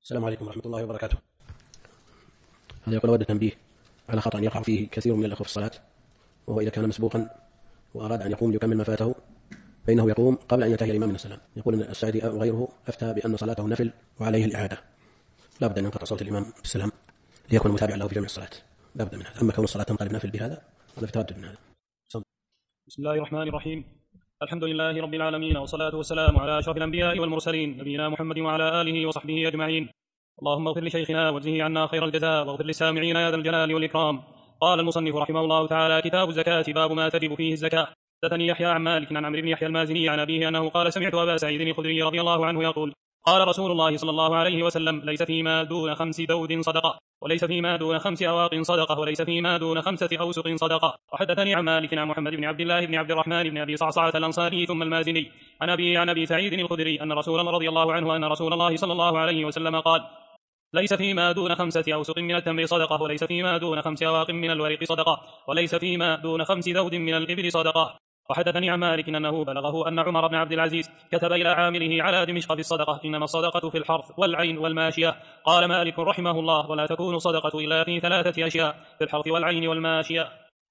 السلام عليكم ورحمة الله وبركاته. هذا يقول: أود التنبيه على خطأ يقع فيه كثير من الأخوة في الصلاة، وهو إذا كان مسبوقا وأراد أن يقوم ليكمل ما فاته فإنه يقوم قبل أن ينتهي الإمام من السلام. يقول أن السعدي وغيره أفتى بأن صلاته نفل وعليه الإعادة، لا بد أن ينقطع صوت الإمام بالسلام ليكون متابعا له في جميع الصلاة، لا بد من هذا. أما كون الصلاة تنقلب نفل بهذا هذا في تردد من هذا. بسم الله الرحمن الرحيم. الحمد لله رب العالمين، والصلاة والسلام على أشرف الأنبياء والمرسلين، نبينا محمد وعلى آله وصحبه أجمعين. اللهم اغفر لشيخنا واجزه عنا خير الجزاء، واغفر للسامعين يا ذا الجلال والإكرام. قال المصنف رحمه الله تعالى: كتاب الزكاة، باب ما تجب فيه الزكاة. حدثني يحيى عن مالك عن عمرو بن يحيى المازني عن أبيه أنه قال: سمعت أبا سعيد الخدري رضي الله عنه يقول: قال رسول الله صلى الله عليه وسلم: ليس فيما دون 5 دود صدقة، وليس فيما دون 5 أواق صدقة، وليس فيما دون 5 أوسق صدقة. وحدثني عن مالك عن محمد بن عبد الله بن عبد الرحمن بن أبي صعصعة الأنصاري ثم المازني عن أبي سعيد الخدري أن رسول الله رضي الله عنه أن رسول الله صلى الله عليه وسلم قال: ليس فيما دون 5 أوسق من التمر صدقة، وليس فيما دون 5 أواق من الورق صدقة، وليس فيما دون 5 ذود من الإبل صدقة. وحدثني عن مالك أنه بلغه أن عمر بن عبد العزيز كتب إلى عامله على دمشق في الصدقة: إنما الصدقة في الحرث والعين والماشية. قال مالك رحمه الله: ولا تكون الصدقة إلا في 3 أشياء: في الحرث والعين والماشية.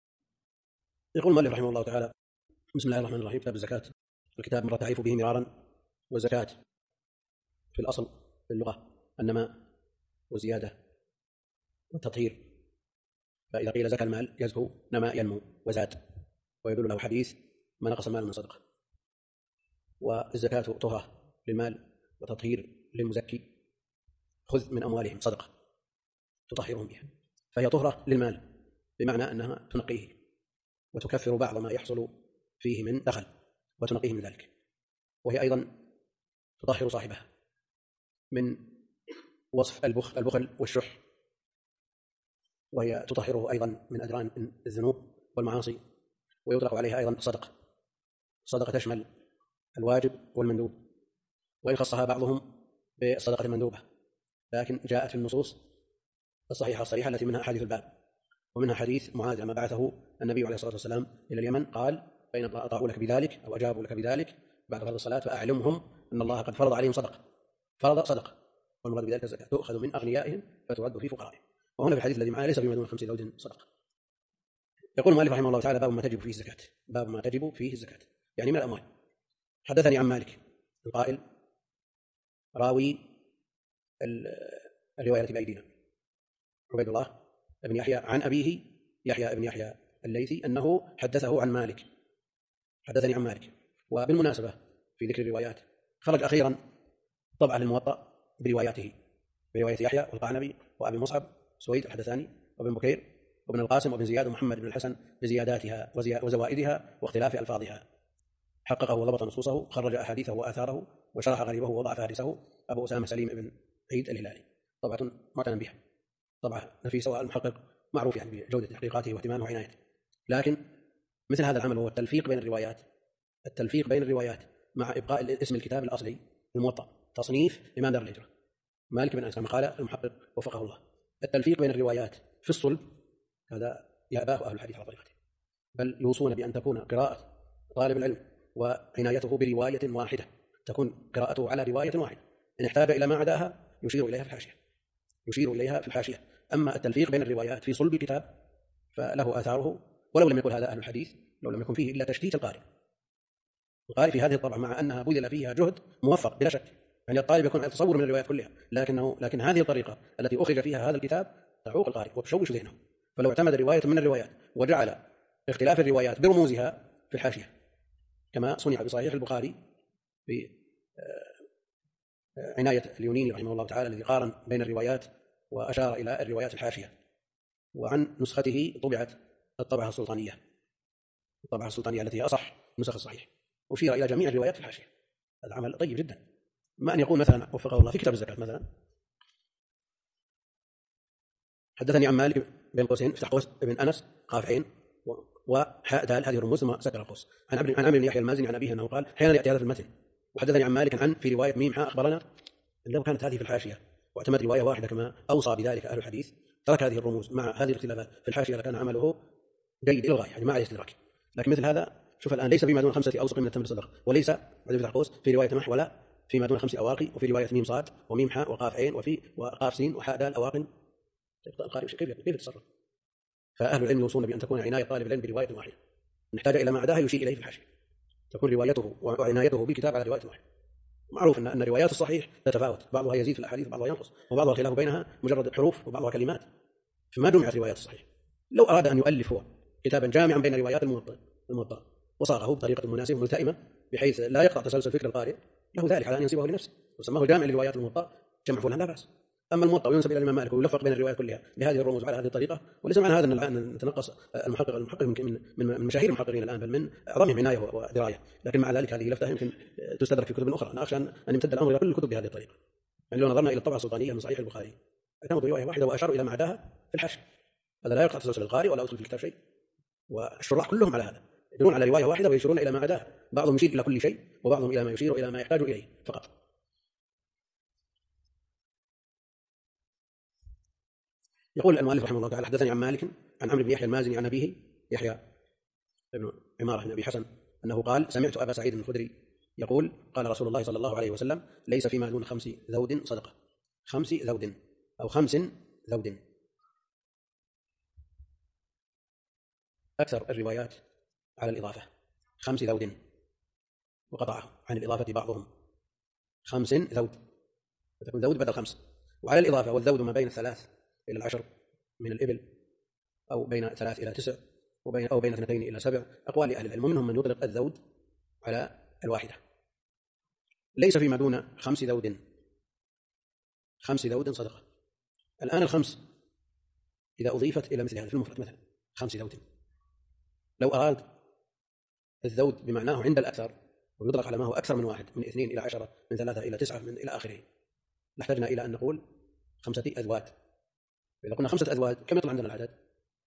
يقول مالك رحمه الله تعالى: بسم الله الرحمن الرحيم. كتاب الزكاة. الكتاب مر تعريف به مرارا، والزكاة في الأصل في اللغة النماء وزيادة والتطهير، فإذا قيل زكى المال يزكو نما ينمو وزاد، ويدل له حديث: ما نقص المال من صدقة. والزكاة طهرة للمال وتطهير للمزكي: خذ من أموالهم صدقة تطهرهم بها. فهي طهرة للمال بمعنى أنها تنقيه وتكفر بعض ما يحصل فيه من دخل وتنقيه من ذلك، وهي أيضا تطهر صاحبها من وصف البخل والشح، وهي تطهره أيضا من أدران الذنوب والمعاصي. ويطلق عليها أيضا الصدقة. الصدقة تشمل الواجب والمندوب، وإن خصها بعضهم بالصدقة المندوبة، لكن جاءت في النصوص الصحيحة الصريحة التي منها أحاديث الباب، ومنها حديث معاذ لما بعثه النبي عليه الصلاة والسلام إلى اليمن قال: فإن أطاعوا لك بذلك أو أجابوا لك بذلك بعد فرض الصلاة فأعلمهم أن الله قد فرض عليهم صدقة. فرض صدقة، والمراد بذلك الزكاة، تؤخذ من أغنيائهم فترد في فقرائهم. وهنا في الحديث الذي معنا: ليس فيما دون 5 ذود صدقة. يقول المؤلف رحمه الله تعالى: باب ما تجب فيه الزكاة. باب ما تجب فيه الزكاة يعني من الأموال. حدثني عن مالك القائل راوي الرواية بأيدينا عبيد الله بن يحيى عن أبيه يحيى بن يحيى الليثي أنه حدثه عن مالك. حدثني عن مالك. وبالمناسبة في ذكر الروايات خرج أخيرا طبعا للموطأ برواياته، برواية يحيى والقعنبي وأبي مصعب سويد الحدثاني وابن بكير وابن القاسم وابن زياد ومحمد بن الحسن بزياداتها وزوائدها واختلاف ألفاظها. حققه وضبط نصوصه، خرج أحاديثه وآثاره، وشرح غريبه ووضع فارسه أبو أسامة سليم بن عيد الهلالي. طبعة معتنى بها، طبعا نفيسة، والمحقق معروف يعني بجودة تحقيقاته واهتمامه وعنايته. لكن مثل هذا العمل هو التلفيق بين الروايات، التلفيق بين الروايات مع إبقاء اسم الكتاب الأصلي الموطأ، تصنيف إمام دار الهجرة مالك بن أنس كما قال المحقق وفقه الله. التلفيق بين الروايات في الصلب هذا يأباه أهل الحديث على طريقته، بل يوصون بأن تكون قراءة طالب العلم وعنايته برواية واحدة، تكون قراءته على رواية واحدة، إن احتاج إلى ما عداها يشير إليها في الحاشية، يشير إليها في الحاشية. أما التلفيق بين الروايات في صلب الكتاب فله آثاره، ولو لم يكن هذا أهل الحديث، لو لم يكن فيه إلا تشتيت القارئ. القارئ في هذه الطبعة مع أنها بذل فيها جهد موفق بلا شك، يعني الطالب يكون يتصور من الروايات كلها، لكن هذه الطريقة التي أخرج فيها هذا الكتاب تعوق القارئ وتشوش ذهنه. فلو اعتمد رواية من الروايات وجعل اختلاف الروايات برموزها في الحاشية كما صنع بصحيح البخاري بعناية اليونيني رحمه الله تعالى الذي قارن بين الروايات وأشار إلى الروايات الحاشية، وعن نسخته طبعت الطبعة السلطانية، الطبعة السلطانية التي هي أصح نسخ الصحيح، أشير إلى جميع الروايات في الحاشية. هذا عمل طيب جدا. ما أن يقول مثلا وفقه الله في كتاب الزكاة مثلا: حدثني عن مالك بن قوسين افتح قوس بن أنس قاف عين وحاء دال هذه الرموز ثم سكر القوس عن عمرو بن يحيى المازني عن أبيه أنه قال حين يأتي هذا في المتن. وحدثني عن مالك عن في رواية ميم حاء أخبرنا، لو كانت هذه في الحاشية واعتمد رواية واحدة كما أوصى بذلك أهل الحديث، ترك هذه الرموز مع هذه الاختلافات في الحاشية لكان عمله جيد إلى الغاية، يعني ما عليه استدراك. لكن مثل هذا شوف الآن: ليس فيما دون 5 أوسق من التمر صدقة، وليس في رواية محولة فيما دون 5 أواقي، وفي رواية ميم صاد وميم حاء وقاف عين وقاف سين وحاء دال أواق. القارئ كيف يتصرف؟ فأهل العلم يوصون بأن تكون عناية طالب العلم برواية واحدة، نحتاج إلى ما عداها يشير إليه في الحاشية، تكون روايته وعنايته بكتاب على رواية واحدة. معروف أن روايات الصحيح تتفاوت، بعضها يزيد في الأحاديث وبعضها ينقص، وبعضها الخلاف بينها مجرد حروف وبعضها كلمات، فما جمعت روايات الصحيح. لو أراد أن يؤلف هو كتابا جامعا بين روايات الموطأ وصاغه بطريقة مناسبة ملتئمة بحيث لا يقطع تسلسل فكر القارئ، له ذلك على أن ينسبه لنفسه وسماه جامع لروايات الموطأ جمع فلان لا بأس. أما الموطأ وينسب إلى الإمام مالك ويلفق بين الروايات كلها بهذه الرموز وعلى هذه الطريقة، وليس معنى هذا أن نتنقص المحقق من مشاهير المحققين الآن، بل من أعظمهم عناية ودراية، لكن مع ذلك هذه لفتة يمكن تستدرك في كتب أخرى. أنا أخشى أن يمتد الأمر إلى كل الكتب بهذه الطريقة. يعني لو نظرنا إلى الطبعة السلطانية من صحيح البخاري اعتمدوا برواية واحدة وأشاروا إلى ما عداها في الحاشية، هذا لا يقطع تسلسل القارئ ولا يدخل في الكتاب شيء، والشراح كلهم على هذا يدلون على رواية واحدة ويشيرون إلى ما عداها، بعضهم يشير إلى كل شيء وبعضهم إلى ما يشير إلى ما يحتاج إليه فقط. يقول المؤلف رحمه الله تعالى: حدثني عن مالك عن عمرو بن يحيى المازني عن أبيه يحيى بن عمارة بن أبي حسن أنه قال: سمعت أبا سعيد الخدري يقول: قال رسول الله صلى الله عليه وسلم: ليس فيما دون 5 ذود صدقة. 5 ذود أو 5 ذود. أكثر الروايات على الإضافة 5 ذود، وقطعه عن الإضافة بعضهم 5 ذود، فتكون ذود بدل 5. وعلى الإضافة والذود ما بين 3 إلى 10 من الإبل، أو بين 3 إلى 9، أو بين 2 إلى 7، أقوال أهل العلم، ومنهم من يطلق الذود على الواحدة. ليس فيما دون 5 ذود. 5 ذود صدقة. الآن الخمس إذا أضيفت إلى مثل هذا في المفرد مثلا 5 ذود، لو أراد الذود بمعناه عند الأكثر ويطلق على ما هو أكثر من واحد، من 2 إلى 10، من 3 إلى 9، من إلى آخره، لاحتجنا إلى أن نقول 5 أذواد. إذا قلنا 5 أذواد كم يطلع عندنا العدد؟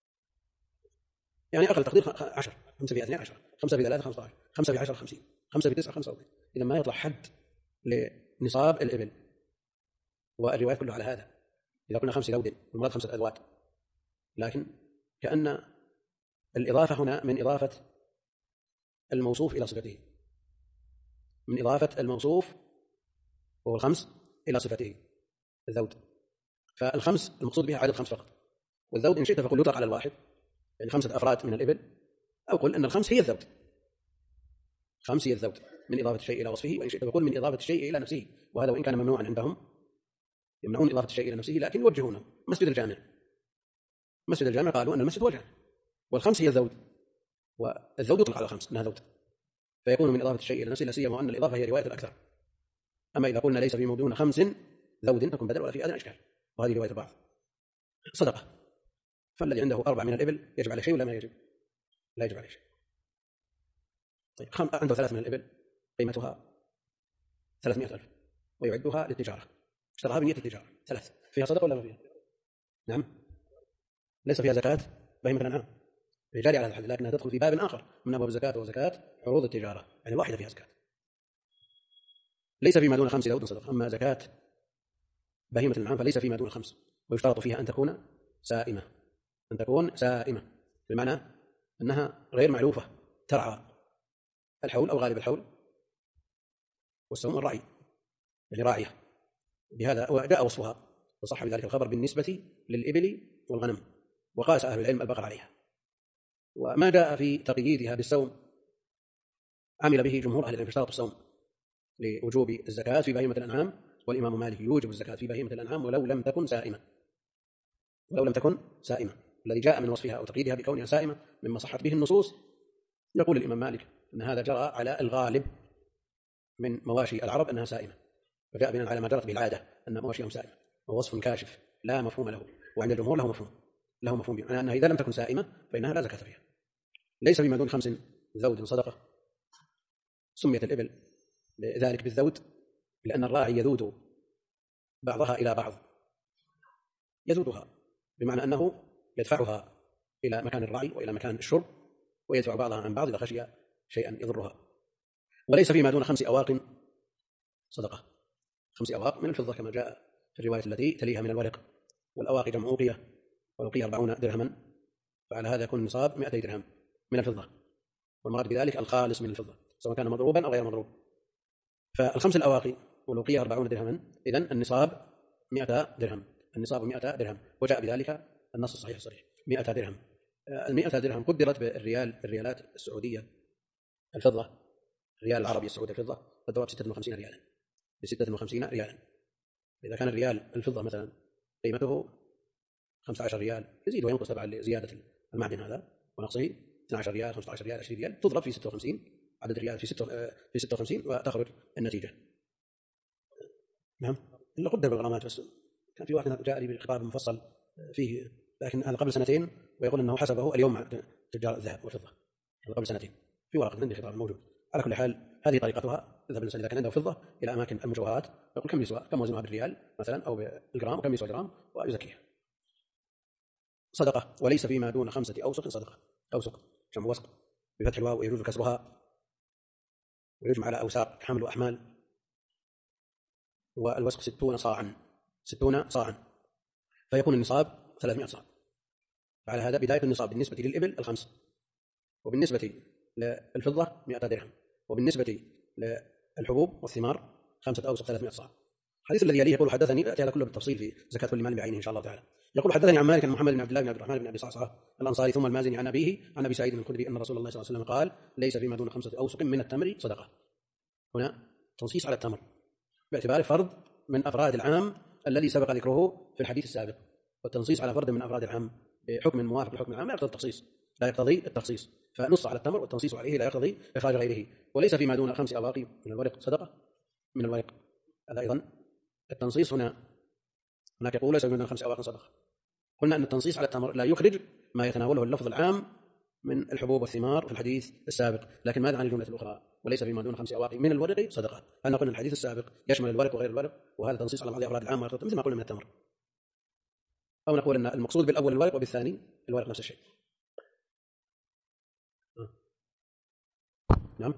يعني أقل تقدير 10. 5 في 2 10، 5 في 3 15، 5 في 10 50، 5 في 9 45. إذا ما يطلع حد لنصاب الإبل، والروايات كلها على هذا. إذا قلنا 5 ذود المراد 5 أذواد، لكن كأن الإضافة هنا من إضافة الموصوف إلى صفته، من إضافة الموصوف وهو الخمس إلى صفته الذود. فالخمس المقصود بها عدد 5 فقط، والذود إن شئت فقل يطلق على الواحد، يعني 5 أفراد من الإبل، أو قل أن الخمس هي الذود. 5 هي الذود من إضافة الشيء إلى وصفه، وإن شئت فقل من إضافة الشيء إلى نفسه، وهذا وإن كان ممنوعا عندهم، يمنعون إضافة الشيء إلى نفسه، لكن يوجهونه. مسجد الجامع قالوا أن المسجد هو الجامع، والخمس هي الذود، والذود يطلق على 5 أنها ذود، فيكون من إضافة الشيء إلى نفسه، لا سيما وأن الإضافة هي رواية الأكثر. أما إذا قلنا ليس في موضوع 5 ذود تكون بدل ولا في أدنى إشكال، وهذه رواية البعض. صدقة. فالذي عنده 4 من الإبل يجب عليه شيء ولا ما يجب؟ لا يجب عليه شيء. طيب عنده 3 من الإبل قيمتها 300,000 ويعدها للتجارة، اشتراها بنية التجارة، 3 فيها صدقة ولا ما فيها؟ نعم، ليس فيها زكاة بهيمة الأنعام، جاري على هذا الحد، لكنها تدخل في باب آخر من أبواب الزكاة، وزكاة عروض التجارة، يعني الواحدة فيها زكاة. ليس فيما دون 5 ذود صدقة. أما زكاة بهيمة الأنعام فليس فيما دون 5، ويشترط فيها أن تكون سائمة، أن تكون سائمة بمعنى أنها غير معلوفة، ترعى الحول أو غالب الحول، والسوم الرعي، يعني راعية بهذا، وجاء وصفها وصح بذلك الخبر بالنسبة للإبل والغنم، وقاس أهل العلم البقر عليها. وما جاء في تقييدها بالسوم عمل به جمهور أهل العلم، اشترطوا الصوم لوجوب الزكاة في بهيمة الأنعام، والإمام مالك يوجب الزكاة في بهيمة الأنعام ولو لم تكن سائمة. الذي جاء من وصفها أو تقييدها بكونها سائمة مما صحت به النصوص، يقول الإمام مالك أن هذا جرى على الغالب من مواشي العرب أنها سائمة، فجاء بناء على ما جرت بالعادة أن مواشيهم سائمة، ووصف كاشف لا مفهوم له، وعند الجمهور له مفهوم به، أنها إذا لم تكن سائمة فإنها لا زكاة فيها. ليس فيما دون 5 ذود صدقة. سميت الإبل ذلك بالذود لأن الراعي يذود بعضها إلى بعض، يذودها بمعنى أنه يدفعها إلى مكان الرعي وإلى مكان الشرب، ويدفع بعضها عن بعض إذا خشي شيئا يضرها. وليس فيما دون 5 أواق صدقة. 5 أواق من الفضة كما جاء في الرواية التي تليها من الورق، والأواق جمع أوقية، والأوقية 40 درهما، فعلى هذا يكون نصاب 200 درهم من الفضة، والمراد بذلك الخالص من الفضة سواء كان مضروبا أو غير مضروب. فالخمس الأواقي والوقية 40 درهما، إذن النصاب 100 درهم، النصاب 100 درهم، وجاء بذلك النص الصحيح الصريح 100 درهم. 100 درهم قدرت بالريالات السعودية الفضة، الريال العربي السعودي الفضة تدور ب 56 ريالا، ب 56 ريالا. إذا كان الريال الفضة مثلا قيمته 15 ريال، يزيد وينقص تبعا لزيادة المعدن هذا ونقصه، 12 ريال 15 ريال 20 ريال، تضرب في 56، عدد الريال في 56 وتخرج النتيجة. نعم، إلا قدر بالغرامات. بس كان في واحد جاء لي بخطاب مفصل فيه، لكن هذا قبل سنتين، ويقول أنه حسبه اليوم مع تجار الذهب والفضة، هذا قبل سنتين، في ورقة عندي خطاب موجود. على كل حال هذه طريقتها، تذهب الإنسان إذا كان عنده فضة إلى أماكن المجوهرات، يقول كم يسوى، كم وزنها بالريال مثلا أو بالجرام، وكم يسوى جرام، ويزكيها صدقة. وليس فيما دون 5 أوسق صدقة. أوسق جمع وسق بفتح الواو، ويجوز كسرها، ويجمع على أوساق حمل وأحمال، والوسق 60 صاعا، 60 صاعا، فيكون النصاب 300 صاع. فعلى هذا بداية النصاب بالنسبة للإبل 5، وبالنسبة للفضة 100 درهم، وبالنسبة للحبوب والثمار 5 أوسق 300 صاع. الحديث الذي يليه يقول حدثني، يأتي هذا كله بالتفصيل في زكاة كل مال بعينه إن شاء الله تعالى. يقول حدثني عن مالك عن محمد بن عبد الله بن عبد الرحمن بن أبي صعصعة الأنصاري ثم المازني عن أبيه عن أبي سعيد الخدري أن رسول الله صلى الله عليه وسلم قال: ليس فيما دون 5 أوسق من التمر صدقة. هنا تنصيص على التمر باعتباره فرد من أفراد العام الذي سبق ذكره في الحديث السابق، والتنصيص على فرد من أفراد العام بحكم موافق لحكم العام لا يقتضي التخصيص، لا يقتضي التخصيص، فنص على التمر والتنصيص عليه لا يقتضي إخراج غيره. وليس فيما دون 5 أواقي من الورق صدقة، من الورق هذا أيضا التنصيص هناك يقول ليس فيما دون 5 أواقي صدقة. قلنا أن التنصيص على التمر لا يخرج ما يتناوله اللفظ العام من الحبوب والثمار في الحديث السابق، لكن ماذا عن الجملة الأخرى؟ وليس فيما دون 5 أواقي من الورق صدقة. أنا قلنا الحديث السابق يشمل الورق وغير الورق، وهذا تنصيص على بعض أفراد العام مثل ما قلنا من التمر. أو نقول أن المقصود بالأول الورق وبالثاني الورق نفس الشيء. نعم،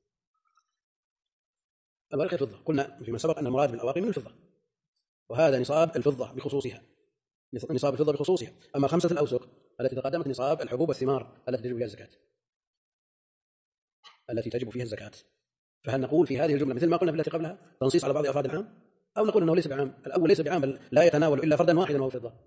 الورق الفضة قلنا فيما سبق أن المراد بالأواقي من الفضة، وهذا نصاب الفضة بخصوصها، نصاب الفضة بخصوصها. أما 5 الأوسق التي تقدمت نصاب الحبوب والثمار التي تجب فيها الزكاة، التي تجب فيها الزكاة. فهل نقول في هذه الجملة مثل ما قلنا في التي قبلها تنصيص على بعض أفراد العام، أو نقول أنه ليس بعام؟ الأول ليس بعام، بل لا يتناول إلا فردا واحدا وهو الفضة.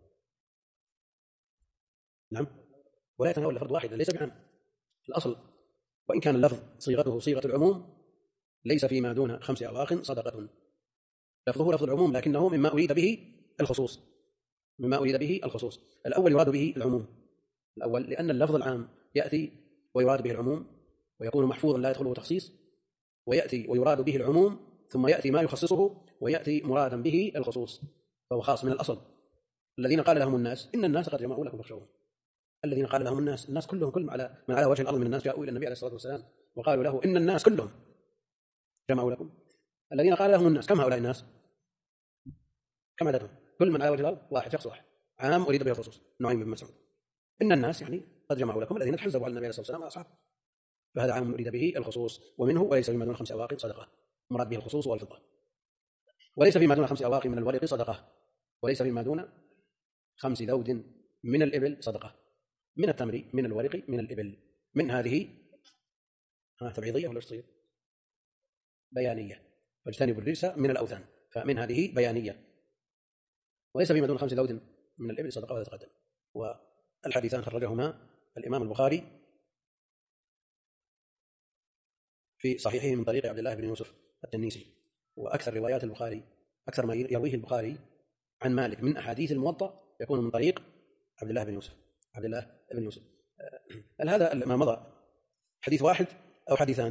نعم، ولا يتناول إلا فرد واحدا، ليس بعام الأصل، وإن كان اللفظ صيغته صيغة العموم. ليس فيما دون 5 أواق صدقة، لفظه لفظ العموم، لكنه مما أريد به الخصوص، مما أريد به الخصوص. الأول يراد به العموم، الأول لأن اللفظ العام يأتي ويراد به العموم ويكون محفوظا لا يدخله تخصيص، ويأتي ويراد به العموم ثم يأتي ما يخصصه ويأتي مرادا به الخصوص، فهو خاص من الأصل. الذين قال لهم الناس إن الناس قد جمعوا لكم فاخشوهم، الذين قال لهم الناس كلهم، كل من على وجه الأرض من الناس جاءوا إلى النبي عليه الصلاة والسلام وقالوا له إن الناس كلهم جمعوا لكم. الذين قال لهم الناس، كم هؤلاء الناس؟ كم عددهم؟ كل من على وجه الأرض واحد، شخص واحد، عام أريد به الخصوص. نعيم بن مسعود إن الناس يعني قد جمعوا لكم الذين تحزبوا على النبي عليه الصلاة والسلام وأصحابه، فهذا عام أريد به الخصوص. ومنه وليس فيما دون 5 أواق صدقة، مراد به الخصوص والفضة. وليس فيما دون 5 أواق من الورق صدقة، وليس فيما دون 5 ذود من الإبل صدقة، من التمر، من الورق، من الإبل. من هذه تبعيضية ولا تصير بيانية، فاجتنبوا الرجس من الأوثان، فمن هذه بيانية. وليس فيما دون 5 ذود من الإبل صدقة ولا تقدم. والحديثان خرجهما الإمام البخاري في صحيحه من طريق عبد الله بن يوسف التنيسي. وأكثر روايات البخاري، أكثر ما يرويه البخاري عن مالك من أحاديث الموطأ يكون من طريق عبد الله بن يوسف، عبد الله بن يوسف. هل هذا ما مضى حديث واحد أو حديثان؟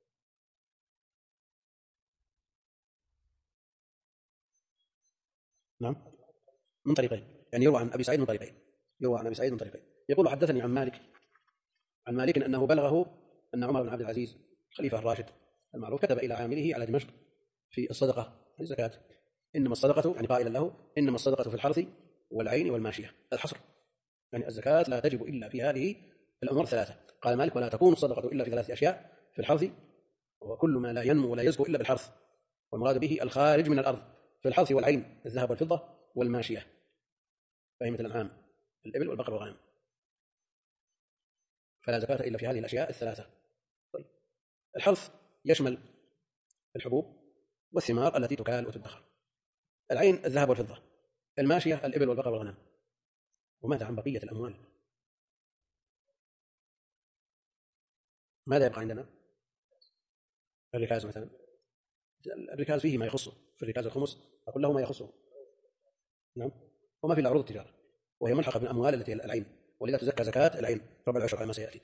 نعم، من طريقين، يعني يروى عن أبي سعيد من طريقين، يروى عن أبي سعيد من طريقين. يقول حدثني عن مالك أنه بلغه أن عمر بن عبد العزيز خليفة الراشد المعروف كتب إلى عامله على دمشق في الصدقة في الزكاة إنما الصدقة، يعني قائلا له إنما الصدقة في الحرث والعين والماشية، الحصر، يعني الزكاة لا تجب إلا في هذه الأمور 3. قال مالك ولا تكون الصدقة إلا في 3 أشياء: في الحرث، وكل ما لا ينمو ولا يزكو إلا بالحرث، والمراد به الخارج من الأرض، في الحرث والعين الذهب والفضة، والماشية بهيمة الأنعام الإبل والبقر والغنم، فلا زكاة إلا في هذه الأشياء 3. طيب، الحرث يشمل الحبوب والثمار التي تكال وتدخر. العين الذهب والفضة، الماشية الإبل والبقر والغنم. وماذا عن بقية الأموال؟ ماذا يبقى عندنا؟ الركاز مثلا، الركاز فيه ما يخصه، في الركاز الخمس أقول له ما يخصه. نعم. وما في إلا عروض التجارة، وهي ملحقة بالأموال التي العين، ولذا تزكى زكاة العين ربع العشر على ما سيأتي.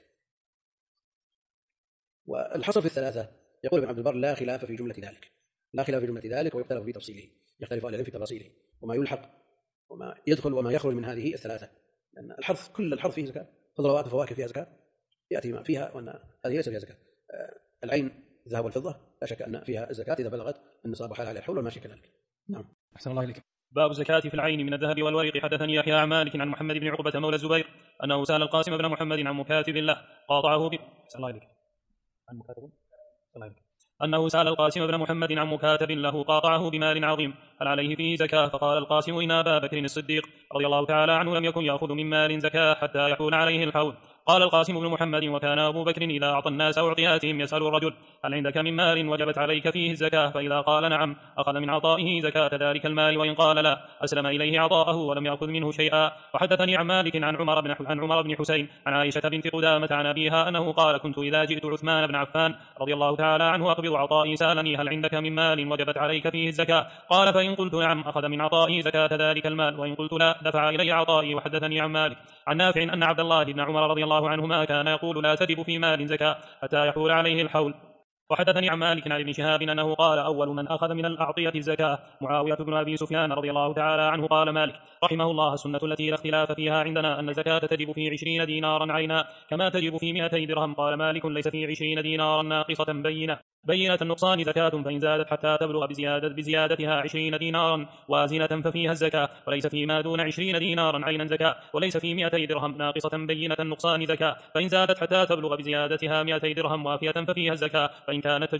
والحصر في الثلاثة يقول ابن عبد البر لا خلاف في جملة ذلك، لا خلاف في جملة ذلك، ويختلف في تفصيله، يختلف أهل العلم في تفاصيله وما يلحق وما يدخل وما يخرج من هذه الثلاثة. لأن الحرث كل الحرث فيه زكاة، خضروات وفواكه فيها زكاة، يأتي ما فيها وأن هذه ليس فيها زكاة. العين الذهب والفضة لا شك أن فيها الزكاة إذا بلغت النصاب وحال عليه الحول والماشي كذلك. نعم. أحسن الله إليك. باب الزكاة في العين من الذهب والورق. حدثني يحيى عن مالك عن محمد بن عقبة مولى الزبير أنه سأل القاسم بن محمد عن مكاتب له قاطعه أحسن الله إليك. عن مكاتب أنه سأل القاسم بن محمد عن مكاتب له قاطعه بمال عظيم هل عليه فيه زكاة؟ فقال القاسم إن أبا بكر الصديق رضي الله تعالى عنه لم يكن يأخذ من مال زكاة حتى يحول عليه الحول. قال القاسم بن محمد وكان أبو بكر إذا أعطى الناس أعطياتهم يسأل الرجل هل عندك من مال وجبت عليك فيه الزكاة؟ فإذا قال نعم أخذ من عطائه زكاة ذلك المال، وإن قال لا أسلم إليه عطاءه ولم يأخذ منه شيئا. وحدثني عن مالك عن عمر بن حسين عن عائشة بنت قدامة عن أبيها أنه قال كنت إذا جئت عثمان بن عفان رضي الله تعالى عنه أقبض عطائي سألني هل عندك من مال وجبت عليك فيه الزكاة؟ قال فإن قلت نعم أخذ من عطائي زكاة ذلك المال، وإن قلت لا دفع إلي عطائي. وحدثني عن مالك عن نافع أن عبد الله بن عمر رضي الله عنهما كان يقول لا تجب في مال زكاة حتى يحول عليه الحول. وحدثني عن مالك عن ابن شهاب أنه قال أول من أخذ من الأعطية الزكاة معاوية بن أبي سفيان رضي الله تعالى عنه. قال مالك رحمه الله السنة التي لا اختلاف فيها عندنا أن الزكاة تجب في 20 دينارا عينا كما تجب في 200 درهم. قال مالك ليس في 20 دينارا ناقصة بينة النقصان زكاة، فإن زادت حتى تبلغ بزيادتها 20 دينارا وازنة ففيها الزكاة، وليس فيما دون 20 دينارا عينا زكاة، وليس في 200 درهم ناقصة بينة النقصان زكاة، فإن زادت حتى تبلغ بزيادتها 200 درهم وافية ففيها الزكاة، فإن كانت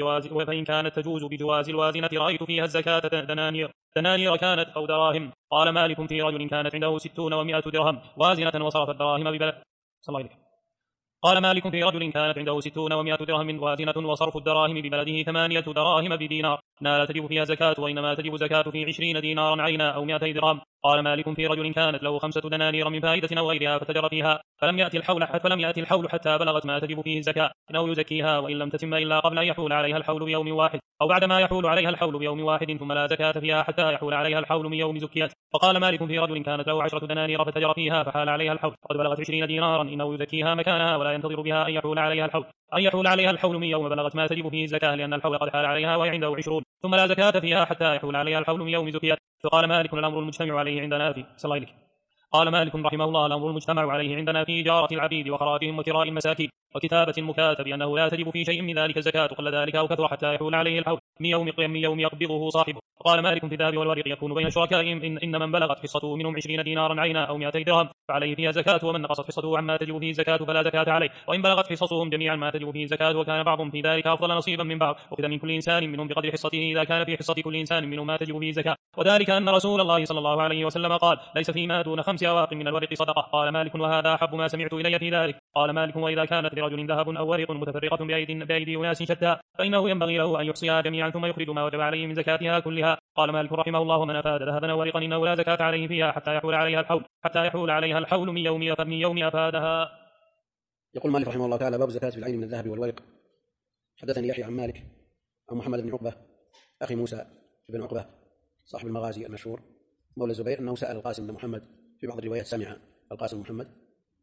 تجوز بجواز الوازنة رأيت فيها الزكاة دنانير كانت أو دراهم. قال مالك في رجل كانت عنده 60 و100 درهم وازنة وصرف الدراهم ببلد صلى الله عليه. قال مالك في رجل كانت عنده 60 و100 درهم وازنة وصرف الدراهم ببلده 8 دراهم بدينار لا تجب فيها زكاة، وإنما تجب زكاة في 20 دينارا عينا أو 200 درهم. قال مالك في رجل كانت له 5 دنانير من فائدة أو غيرها فتجر فيها فلم يأتي الحول حتى بلغت ما تجب فيه الزكاة أو يزكيها، وإن لم تتم إلا قبل أن يحول عليها الحول بيوم واحد أو بعدما يحول عليها الحول بيوم واحد ثم لا زكاة فيها حتى يحول عليها الحول من يوم زكيت. فقال مالك في رجل كانت له 10 دنانير فتجر فيها فحال عليها الحول قد بلغت 20 دينارا إنه يزكيها مكانها ولا ينتظر بها أن يحول عليها الحول من يوم بلغت ما تجب فيه الزكاة، لأن الحول قد حال عليها وهي عنده 20 ثم لا زكاة فيها حتى يحول عليها الحول من يوم زكيت. فقال مالك الأمر المجتمع عليه عندنا في صلى الله عليه. قال مالك رحمه الله الأمر المجتمع عليه عندنا في إجارة العبيد وخراجهم وكراء المساكين وكتابة المكاتب أنه لا تجب في شيء من ذلك الزكاة قل ذلك أو كثر حتى يحول عليه الحول من يوم يقبضه صاحبه. وقال مالك في الذهب والورق يكون بين شركائهم إن من بلغت حصته منهم 20 دينارا عينا أو 200 درهم فعليه فيها زكاة، ومن نقصت حصته عما تجب فيه الزكاة فلا زكاة عليه، وإن بلغت حصصهم جميعا ما تجب فيه الزكاة وكان بعضهم في ذلك أفضل نصيبا من بعض. وكذا من كل إنسان منهم بقدر حصته إذا كان في حصة كل إنسان منهم ما تجب فيه الزكاة، وذلك أن رسول الله صلى الله عليه وسلم قال ليس فيما دون 5 أواق من الورق صدقة. قال مالك وهذا أحب ما سمعت إلي في ذلك. قال مالك وإذا كانت لرجل ذهب أو ورق متفرقة بأيدي أناس شتى فإنه ينبغي له أن يحصيها جميعا ثم يخرج ما وجب عليه من زكاتها كلها. قال مالك رحمه الله ومن أفاد ذهبا ورقا إنه لا زكاة عليه فيها حتى يحول عليها الحول من يوم أفادها. يقول مالك رحمه الله تعالى باب الزكاة في العين من الذهب والورق. حدثني يحيى عن مالك عن محمد بن عقبة أخي موسى بن عقبة صاحب المغازي المشهور مولى الزبير أنه سأل القاسم بن محمد، في بعض الروايات سمع القاسم بن محمد،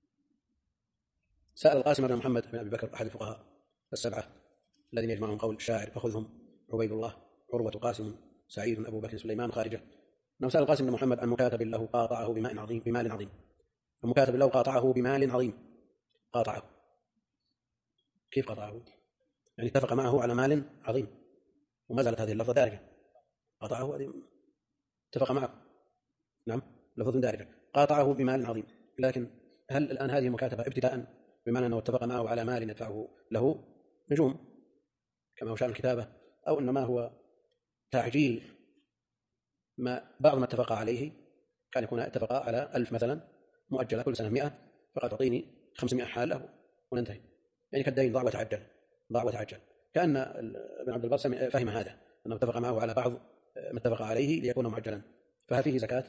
سأل القاسم بن محمد بن أبي بكر أحد الفقهاء السبعة الذين يجمعهم قول الشاعر فخذهم عبيد الله عروة قاسم سعيد أبو بكر سليمان خارجة، أنه سأل القاسم بن محمد عن مكاتب له قاطعه بمال عظيم. المكاتب له قاطعه بمال عظيم. قاطعه كيف قاطعه؟ يعني اتفق معه على مال عظيم، وما زالت هذه اللفظة دارجة. قاطعه هذه اتفق معه، نعم لفظ دارجة. قاطعه بمال عظيم، لكن هل الآن هذه المكاتبة ابتداء بمعنى أنه اتفق معه على مال يدفعه له نجوم كما هو شأن الكتابة، أو إنما هو تعجيل بعض ما اتفق عليه؟ كان يكون اتفق على 1000 مثلا مؤجلة كل سنة 100 فقد تعطيني 500 حال له وننتهي، يعني كالدين ضاع وتعجل. كأن ابن عبد البر فهم هذا، أنه اتفق معه على بعض ما اتفق عليه ليكون معجلا، فهل فيه زكاة؟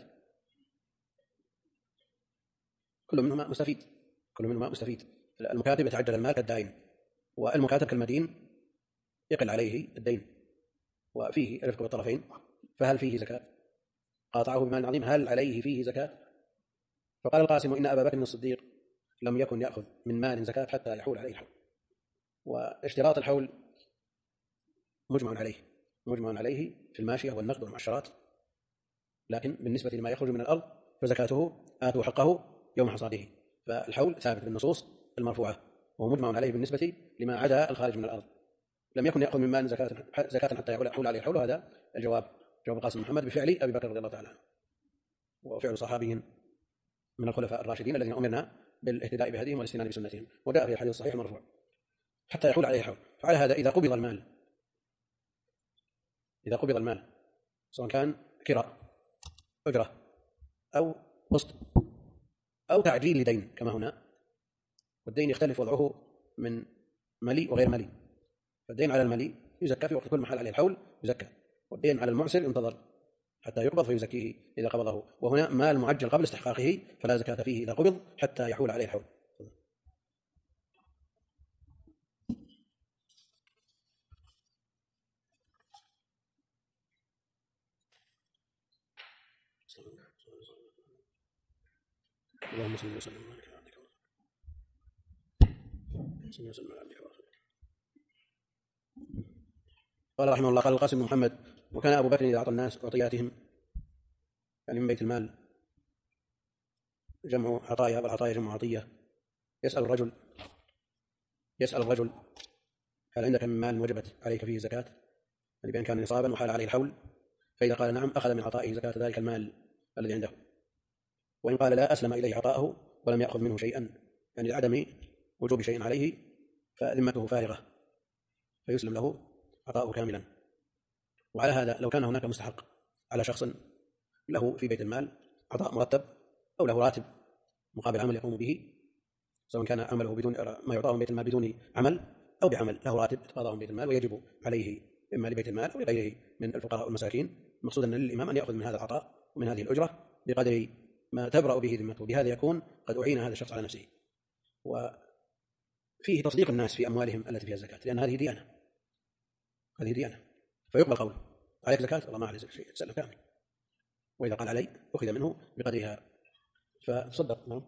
كل منهما مستفيد. المكاتب يتعجل المال كالدائن، والمكاتب كالمدين يقل عليه الدين، وفيه رفق بالطرفين، فهل فيه زكاة؟ قاطعه بمال عظيم، هل عليه فيه زكاة؟ فقال القاسم: إن أبا بكر الصديق لم يكن يأخذ من مال زكاة حتى يحول عليه الحول. واشتراط الحول مجمع عليه في الماشية والنقد والمعشرات، لكن بالنسبة لما يخرج من الأرض فزكاته آتوا حقه يوم حصاده، فالحول ثابت بالنصوص المرفوعة، وهو مجمع عليه بالنسبة لما عدا الخارج من الأرض. لم يكن يأخذ من مال زكاة حتى يحول عليه الحول، هذا جواب القاسم محمد بفعل أبي بكر رضي الله تعالى عنه، وفعل صحابي من الخلفاء الراشدين الذين أمرنا بالاهتداء بهديهم والاستناد بسنتهم، وجاء في الحديث الصحيح المرفوع حتى يحول عليه الحول. فعلى هذا إذا قبض المال سواء كان كراء، أجرة، أو قسط، أو تعجيل لدين كما هنا، والدين يختلف وضعه من ملي وغير ملي، فالدين على الملي يزكى في وقت كل محل عليه الحول يزكى، والدين على المعسر ينتظر حتى يقبض فيزكيه إذا قبضه، وهنا مال معجل قبل استحقاقه فلا زكاة فيه إذا قبض حتى يحول عليه الحول. اللهم صل وسلم وبارك على عبدك ورسولك. قال رحمه الله: قال القاسم بن محمد: وكان أبو بكر إذا أعطى الناس عطياتهم، يعني من بيت المال، جمع عطايا، والعطايا جمع عطية، يسأل الرجل: هل عندك من مال وجبت عليك فيه زكاة؟ يعني بأن كان نصابا وحال عليه الحول، فإذا قال نعم أخذ من عطائه زكاة ذلك المال الذي عنده، وإن قال لا أسلم إليه عطاءه ولم يأخذ منه شيئا، يعني لعدم وجوب شيء عليه فذمته فارغة، فيسلم له عطاءه كاملا. وعلى هذا لو كان هناك مستحق على شخص له في بيت المال عطاء مرتب، أو له راتب مقابل عمل يقوم به، سواء كان عمله بدون ما يعطاه من بيت المال بدون عمل، أو بعمل له راتب يتقاضاه من بيت المال ويجب عليه إما لبيت المال أو لغيره من الفقراء والمساكين، المقصود أن للإمام أن يأخذ من هذا العطاء ومن هذه الأجرة بقدر ما تبرأ به ذمته، بهذا يكون قد أعين هذا الشخص على نفسه. وفيه تصديق الناس في أموالهم التي فيها الزكاة، لأن هذه ديانة، فيقبل قوله: عليك زكاة؟ والله ما عليك شيء، تسلم كامل، وإذا قال علي أخذ منه بقدرها فتصدق. نعم.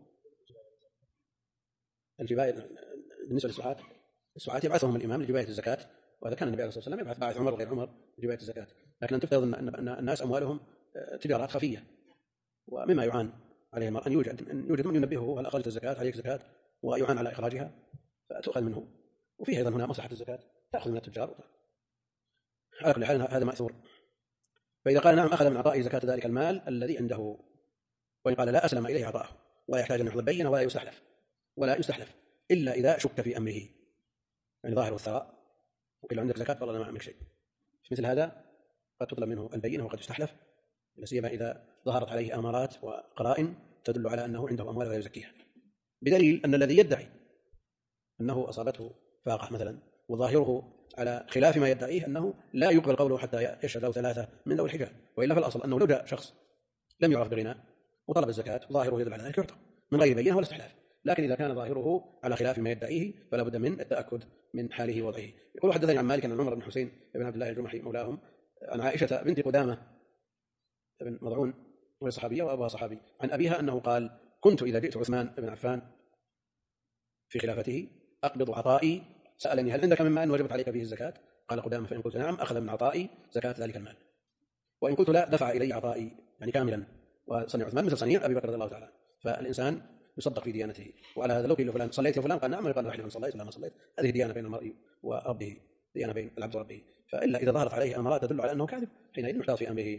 الجباية بالنسبة للسعاة يبعثهم الإمام لجباية الزكاة، وهذا كان النبي عليه الصلاة والسلام يبعث باعث عمر وغير عمر لجباية الزكاة، لكن أن تفترض أن الناس أموالهم تجارات خفية، ومما يعان عليه المرء أن يوجد من ينبهه: هل أخرجت الزكاة؟ عليك زكاة، ويعان على إخراجها فتؤخذ منه. وفيه أيضا هنا مصلحة الزكاة، تأخذ من التجار. على كل حال هذا مأثور. فإذا قال نعم أخذ من عطائه زكاة ذلك المال الذي عنده، وإن قال لا أسلم إليه عطاءه، ولا يحتاج أن يحضر بينة ولا يستحلف إلا إذا شك في أمره، يعني ظاهر الثراء وقيل عندك زكاة والله ما أعمل شيء، في مثل هذا قد تطلب منه البينة وقد يستحلف، لا سيما إذا ظهرت عليه أمارات وقرائن تدل على أنه عنده أموال ولا يزكيها، بدليل أن الذي يدعي أنه أصابته فاقة مثلا وظاهره على خلاف ما يدعيه أنه لا يقبل قوله حتى يشهد له 3 من ذوي الحجاب، وإلا فالأصل أنه لو جاء شخص لم يعرف بغنى وطلب الزكاة ظاهره يدل على ذلك يعطى من غير بينة ولا استحلاف، لكن إذا كان ظاهره على خلاف ما يدعيه فلا بد من التأكد من حاله ووضعه. يقول: حدثني عن مالك عن عمر بن حسين بن عبد الله الجمحي مولاهم عن عائشة بنت قدامة بن مضعون وهي صحابية وأبوها صحابي، عن أبيها أنه قال: كنت إذا جئت عثمان بن عفان في خلافته أقبض عطائي، سألني: هل عندك من مال وجبت عليك به الزكاة؟ قال قدامة: فإن قلت نعم أخذ من عطائي زكاة ذلك المال، وإن قلت لا دفع إلي عطائي يعني كاملا. وصنيع عثمان مثل صنيع أبي بكر رضي الله تعالى، فالإنسان يصدق في ديانته. وعلى هذا لو قيل فلان صليت يا فلان قال نعم، قال أحلف صليت ولا ما صليت، هذه ديانة بين المرء وربه، ديانة بين العبد وربه، فإلا إذا ظهرت عليه أمارات تدل على أنه كاذب حينئذ يحتاط في أمره.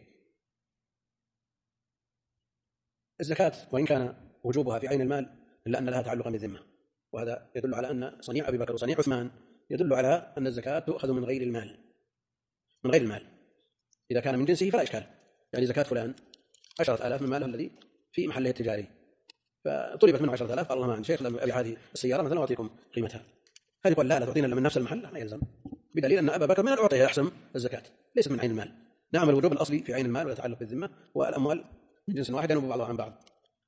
الزكاة وإن كان وجوبها في عين المال إلا أن لها تعلقا بالذمة، وهذا يدل على أن صنيع أبي بكر وصنيع عثمان يدل على أن الزكاة تؤخذ من غير المال، إذا كان من جنسه فلا إشكال، يعني زكاة فلان 10,000 من ماله الذي في محله التجاري، فطلبت منه 10,000 قال: الله ما عندي شيخ لم أبيع هذه السيارة مثلا وأعطيكم قيمتها، هل يقول لا تعطينا إلا من نفس المحل؟ لا يلزم، بدليل أن أبا بكر من الأعطية يحسم الزكاة، ليس من عين المال. نعم الوجوب الأصلي في عين المال ويتعلق بالذمة، والأموال من جنس واحد ينوب بعضها عن بعض.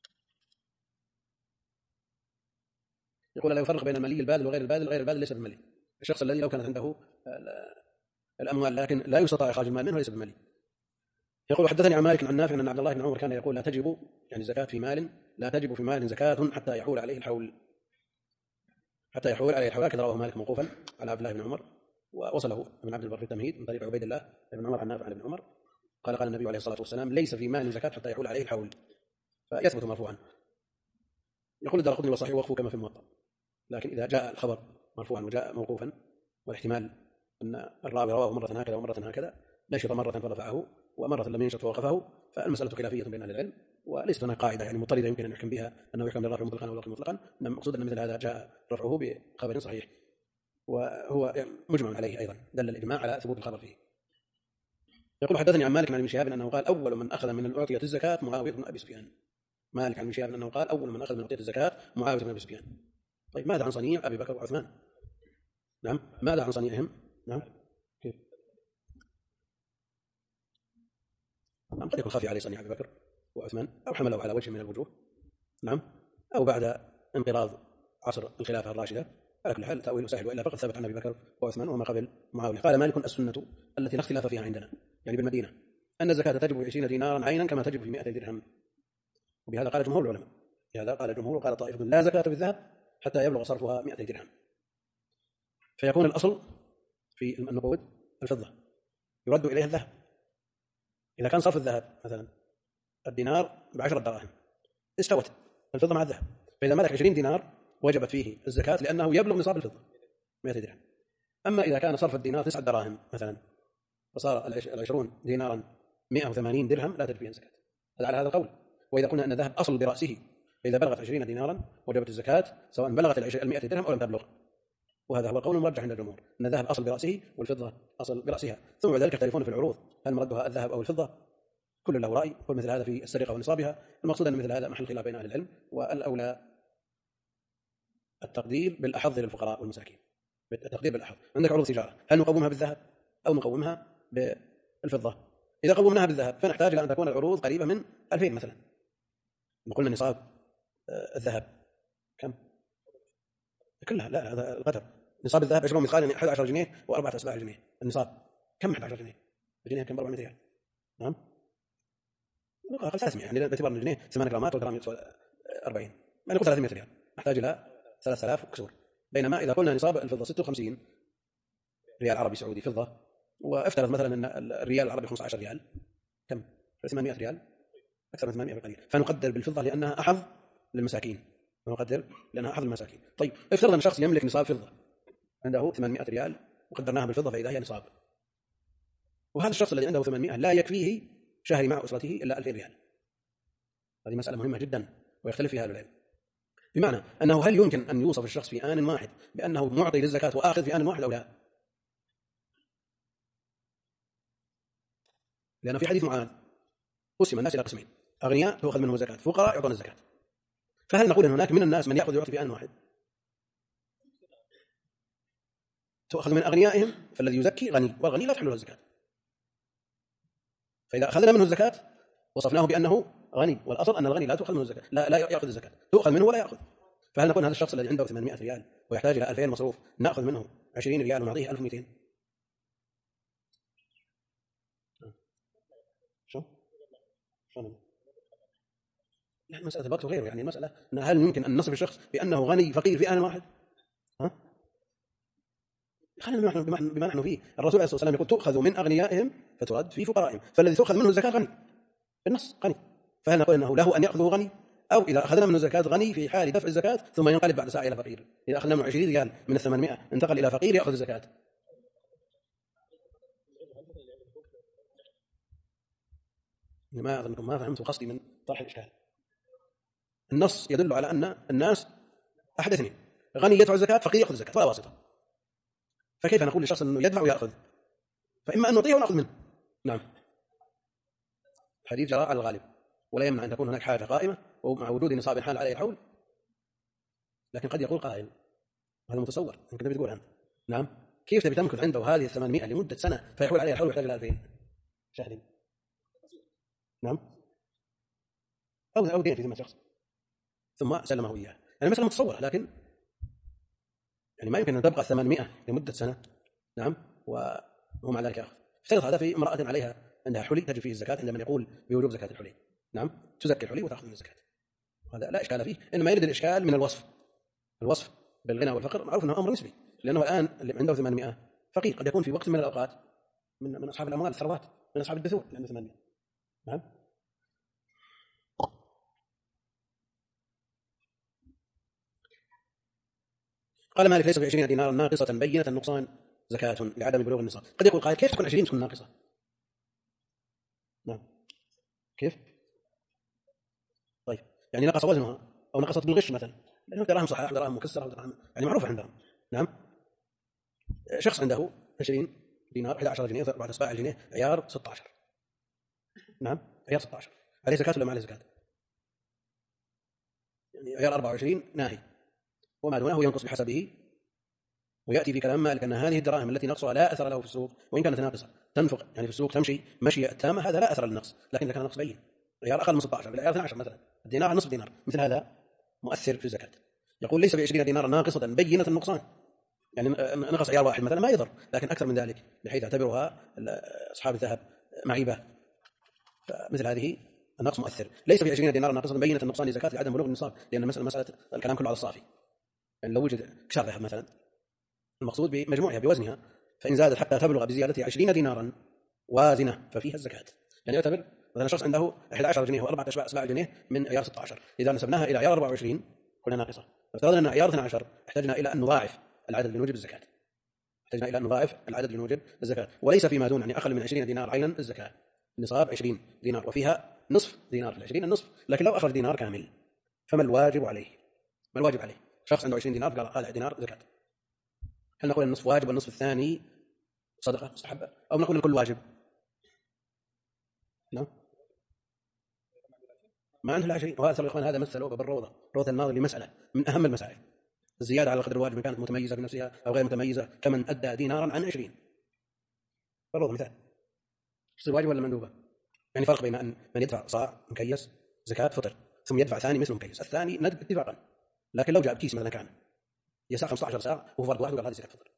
يقول لا يفرق بين الملي البادل وغير البادل، غير البادل ليس بالملي. الشخص الذي لو كانت عنده الأموال لكن لا يستطيع إخراج المال منه ليس بالملي. يقول حدثني عن مالك عن نافع أن عبد الله بن عمر كان يقول لا تجب يعني زكاة في مال، لا تجب في مال زكاة حتى يحول عليه الحول، حتى يحول عليه الحول. كذا رواه مالك موقوفا على عبد الله بن عمر، ووصله ابن عبد البر في التمهيد من طريق عبيد الله بن عمر عن نافع عن ابن عمر قال قال النبي عليه الصلاة والسلام ليس في مال زكاة حتى يحول عليه الحول، فيثبت مرفوعا. يقول الدارقطني والصحيح وقفه كما في الموطأ، لكن إذا جاء الخبر مرفوعا وجاء موقوفا والاحتمال أن الراوي رواه مرة هكذا ومرة هكذا، نشط مرة فرفعه ومرة لم ينشط ووقفه، فالمسألة خلافية بين أهل العلم، وليست هناك قاعدة يعني مضطردة يمكن أن يحكم بها أنه يحكم للرفع مطلقا أو مطلقا. المقصود أن مثل هذا جاء رفعه بخبر صحيح، وهو يعني مجمع عليه أيضا، دل الإجماع على ثبوت الخبر فيه. يقول حدثني عن مالك عن ابن شهاب أنه قال أول من أخذ من الأعطية الزكاة معاوية بن أبي سفيان. مالك عن ابن شهاب أنه قال أول من أخذ من أعطية الزكاة معاوية بن أبي سفيان. طيب ماذا عن صنيع أبي بكر وعثمان؟ نعم ماذا عن صنيعهم؟ نعم كيف؟ نعم قد يكون خفي عليه صنيع أبي بكر وعثمان أو حمله على وجه من الوجوه، نعم، أو بعد انقراض عصر الخلافة الراشدة. على كل حال تأويل سهل، وإلا فقد ثبت عن أبي بكر وعثمان وما قبل معاوية. قال مالك السنة التي لا اختلاف فيها عندنا يعني بالمدينة أن الزكاة تجب في 20 دينارا عينا كما تجب في 200 درهم، وبهذا قال جمهور العلماء. بهذا قال الجمهور وقال طائفة لا زكاة في الذهب حتى يبلغ صرفها 200 درهم. فيكون الأصل في النقود الفضة يرد إليها الذهب. إذا كان صرف الذهب مثلا الدينار ب10 دراهم استوت الفضة مع الذهب، فإذا ملك 20 دينار وجبت فيه الزكاة لأنه يبلغ نصاب الفضة 100 درهم. أما إذا كان صرف الدينار 9 دراهم مثلا فصار 20 دينارا 180 درهم لا تجب فيها الزكاة، هذا على هذا القول. وإذا قلنا أن الذهب أصل برأسه فإذا بلغت 20 دينارا وجبت الزكاة سواء بلغت 100 درهم أو لم تبلغ، وهذا هو القول المرجح عند الجمهور أن الذهب أصل برأسه والفضة أصل برأسها، ثم بعد ذلك يختلفون في العروض هل مردها الذهب أو الفضة، كل له رأي. ومثل هذا في السرقة ونصابها، المقصود أن مثل هذا محل خلاف بين أهل العلم، والأولى التقدير بالأحظ للفقراء والمساكين. التقدير بالأحظ، عندك عروض تجارة هل نقومها بالذهب أو نقومها بالفضة؟ إذا قومناها بالذهب فنحتاج إلى أن تكون العروض قريبة من 2000 مثلا. قلنا نصاب الذهب كم؟ كلها لا هذا القدر. نصاب الذهب 20 مثقال يعني 11 جنيه و4 أسباع جنيه النصاب. كم 11 جنيه؟ الجنيه كم؟ 400 ريال. نعم قال 300 يعني باعتبار الجنيه 8 جرامات والجرام 40 يعني قلت 300 ريال نحتاج إلى 3000 وكسور. بينما إذا قلنا نصاب الفضة 56 ريال عربي سعودي فضة، وافترض مثلا أن الريال العربي 15 ريال كم؟ 800 ريال أكثر من 800 بقليل، فنقدر بالفضة لأنها أحظ للمساكين، ونقدر لأنها أحظ للمساكين. طيب افترض أن شخص يملك نصاب فضة عنده 800 ريال وقدرناها بالفضة فإذا هي نصاب، وهذا الشخص الذي عنده 800 لا يكفيه شهري مع أسرته إلا 2000 ريال. هذه مسألة مهمة جدا ويختلف فيها أهل العلم، بمعنى أنه هل يمكن أن يوصف الشخص في آن واحد بأنه معطي للزكاة وآخذ في آن واحد أو لا؟ لأن في حديث معاذ قسم الناس إلى قسمين، أغنياء تؤخذ منهم الزكاة، فقراء يعطون الزكاة. فهل نقول أن هناك من الناس من يأخذ ويعطي في آن واحد؟ تؤخذ من أغنيائهم فالذي يزكي غني، والغني لا تحل له الزكاة. فإذا أخذنا منه الزكاة وصفناه بأنه غني، والأصل أن الغني لا تؤخذ منه الزكاة، لا يأخذ الزكاة، تؤخذ منه ولا يأخذ. فهل نقول هذا الشخص الذي عنده 800 ريال ويحتاج إلى 2000 مصروف نأخذ منه 20 ريال ونعطيه 1200؟ شو؟ لا المسألة الوقت وغيره، يعني المسألة أن هل يمكن أن نصف الشخص بأنه غني فقير في آن واحد؟ خلينا بما نحن فيه. الرسول عليه الصلاة والسلام يقول تؤخذ من أغنيائهم فترد في فقرائهم، فالذي تؤخذ منه الزكاة غني بالنص غني. فهل نقول أنه له أن يأخذه غني، أو إذا أخذنا منه الزكاة غني في حال دفع الزكاة ثم ينقلب بعد ساعة إلى فقير؟ إذا أخذنا منه 20 ريال من 800 انتقل إلى فقير يأخذ الزكاة. ما أظنكم ما فهمتوا قصدي من طرح الإشكال. النص يدل على أن الناس أحد اثنين، غني يدفع الزكاة، فقير يأخذ الزكاة ولا واسطة. فكيف نقول للشخص أنه يدفع ويأخذ؟ فإما أن نعطيه ونأخذ منه. نعم الحديث جراء على الغالب، ولا يمنع أن تكون هناك حاجة قائمة ومع وجود نصاب حال عليه الحول، لكن قد يقول قائل هذا متصور يمكن تقول عنه. نعم كيف تبي تمكث عنده هذه 800 لمدة سنة فيحول عليها الحول ويحتاج إلى 2000 شهر؟ نعم، أو دين في ذمة شخص ثم سلمه إياه. يعني المسألة متصورة، لكن يعني ما يمكن أن تبقى 800 لمدة سنة. نعم، وهو مع ذلك يأخذ. افترض هذا في امرأة عليها عندها حلي تجب فيه الزكاة عند من يقول بوجوب زكاة الحلي. نعم، تزكي الحلي وتأخذ من الزكاة، هذا لا إشكال فيه. إنما يرد الإشكال من الوصف بالغنى والفقر معروف أنه أمر نسبي، لأنه الآن اللي عنده 800 فقير، قد يكون في وقت من الأوقات من أصحاب الأموال الثروات، من أصحاب الدثور اللي عنده 800. نعم. قال مالك ليس في 20 دينارا ناقصة بينة النقصان زكاة لعدم بلوغ النصاب. قد يقول قائل كيف تكون 20 تكون ناقصة؟ نعم، كيف؟ طيب يعني نقص وزنها أو نقصت بالغش مثلا، لأنه دراهم صحيح دراهم مكسرة دراهم يعني معروفة عندهم. نعم، شخص عنده 20 دينار 11 جنيه بعد أصباع الجنيه عيار 16. نعم، عيار 16 عليه زكاة ولا ما عليه زكاة؟ يعني عيار 24 ناهي، وما دونه ينقص بحسبه. ويأتي في كلام مالك أن هذه الدراهم التي نقصها لا أثر له في السوق، وإن كانت ناقصة تنفق يعني في السوق تمشي مشي تامة، هذا لا أثر للنقص. لكن إذا كان نقص بين عيار أقل من 16 بالعيار 12 مثلا، الدينار نصف دينار، مثل هذا مؤثر في الزكاة. يقول ليس ب20 دينار ناقصة بينة النقصان، يعني نقص عيار واحد مثلا ما يضر، لكن أكثر من ذلك بحيث يعتبرها أصحاب الذهب معيبة، فمثل هذه النقص مؤثر. ليس ب20 دينار ناقصة بينة النقصان زكاة لعدم بلوغ النصاب، لأن مسألة الكلام كله على الصافي. يعني لو وجد كشار ذهب مثلا، المقصود بمجموعها بوزنها، فإن زادت حتى تبلغ بزيادتها 20 دينارا وازنة ففيها الزكاة. يعني يعتبر مثلا شخص عنده 11 جنيه و4 أصباع جنيه من عيار 16، إذا نسبناها إلى عيار 24 قلنا ناقصة. افترضنا أن عيار 12 احتجنا إلى أن نضاعف العدد لنوجب الزكاة، وليس فيما دون يعني أقل من 20 دينار عينا الزكاة. النصاب 20 دينار وفيها نصف دينار، في 20 النصف، لكن لو أخرج دينار كامل فما الواجب عليه؟ ما الواجب عليه؟ شخص عنده 20 دينار قال دينار زكاة، هل نقول النصف واجب والنصف الثاني صدقة مستحبة، أو نقول الكل واجب؟ نعم، ما عنده لا شيء. وهذا يا إخوان هذا مثلوا بالروضة، روضة الناظر لمسألة من أهم المسائل، الزيادة على قدر الواجب كانت متميزة بنفسها أو غير متميزة، كمن أدى دينارا عن 20. بالروضة مثال تصير واجب ولا مندوبة؟ يعني فرق بين أن من يدفع صاع مكيس زكاة فطر ثم يدفع ثاني مثل مكيس، الثاني ندب اتفاقا، لكن لو جاء بكيس مثلا كان يساع 15 ساعة وهو فرد واحد وقال هذه زكاة فطر،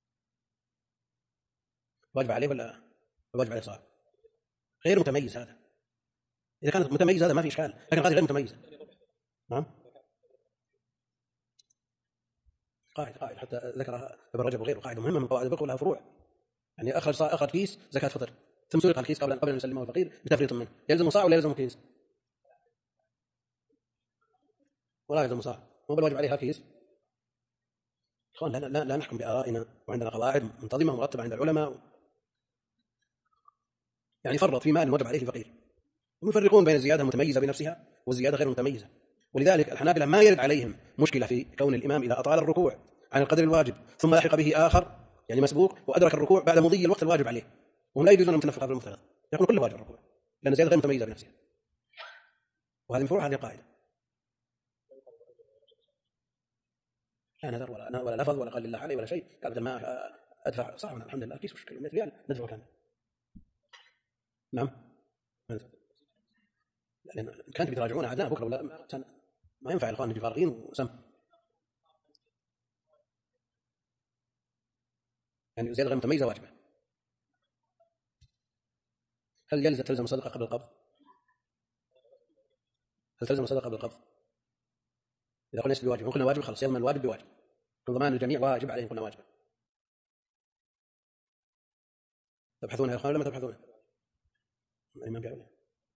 واجب عليه ولا واجب عليه صاع؟ غير متميز هذا. إذا كانت متميز هذا ما في إشكال، لكن هذه غير متميزة. نعم، قاعدة حتى ذكرها ابن رجب وغيره، قاعدة مهمة من قواعد الفقه ولها فروع. يعني أخرج كيس زكاة فطر ثم سرق الكيس قبل أن يسلمه الفقير بتفريط منه، يلزم صاع ولا يلزم كيس؟ ولا يلزم صاع، مو بالواجب عليها كيس. إخوان لا نحكم بآرائنا، وعندنا قواعد منتظمة مرتبة عند العلماء. يعني فرط في مال وجب عليه الفقير، ويفرقون بين الزيادة المتميزة بنفسها والزيادة غير المتميزة. ولذلك الحنابلة ما يرد عليهم مشكلة في كون الإمام إذا أطال الركوع عن القدر الواجب ثم لحق به آخر يعني مسبوق وأدرك الركوع بعد مضي الوقت الواجب عليه، وهم لا يجوزون أن يتنفق قبل المفترض، يقول كل واجب الركوع لأن الزيادة غير متميزة بنفسها. وهذه من فروع هذه القاعدة. لا نذر ولا لفظ ولا قال لله عليه ولا شيء، قال بدل ما أدفع صح الحمد لله كيس مشكلة 100 ريال ندفعه كامل. نعم، لأن كانت بتراجعون عدناء بكرة ولا ما ينفع الإخوان نجي فارغين وسم. يعني زيادة غير متميزة واجبة. هل تلزم الصدقة قبل القبض؟ هل تلزم الصدقة قبل القبض؟ إذا قلنا ليس بواجب قلنا واجب خلاص يضمن الواجب بواجب، ضمان الجميع واجب عليهم قلنا واجب. تبحثون يا إخوان ولا ما تبحثون؟ الإمام قال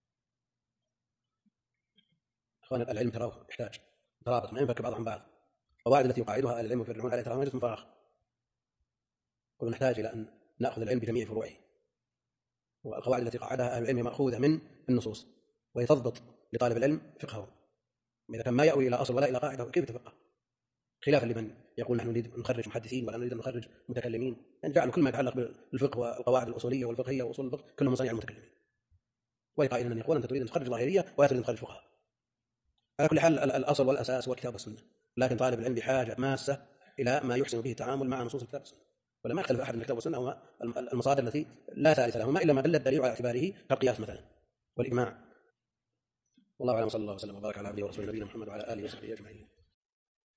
إخوان العلم تراه يحتاج ترابط ما ينفك بعض عن بعض. القواعد التي يقاعدها أهل العلم يفرعون عليها ترى ما من فراغ، ونحتاج إلى أن نأخذ العلم بجميع فروعه. والقواعد التي قاعدها أهل العلم مأخوذة من النصوص، وهي تضبط لطالب العلم فقهه. إذا كان ما يأوي إلى أصل ولا إلى قاعدة كيف يتفقه؟ خلافا لمن يقول نحن نريد أن نخرج محدثين ولا نريد أن نخرج متكلمين، يعني جعلوا كل ما يتعلق بالفقه والقواعد الأصولية والفقهية وأصول الفقه كلهم مصانع المتكلمين، ويقائل أن يقول أنت تريد أن تخرج ظاهرية ولا تريد أن تخرج فقهاء. على كل حال الأصل والأساس هو الكتاب والسنة، لكن طالب العلم بحاجة ماسة إلى ما يحسن به التعامل مع نصوص الكتاب والسنة. ولما يختلف أحد من الكتاب والسنة هما المصادر التي لا ثالث لهما إلا ما دل الدليل على اعتباره كالقياس مثلا والإجماع. والله أعلم، صلى الله وسلم وبارك على عبده ورسوله نبينا محمد وعلى آله وصحبه أجمعين.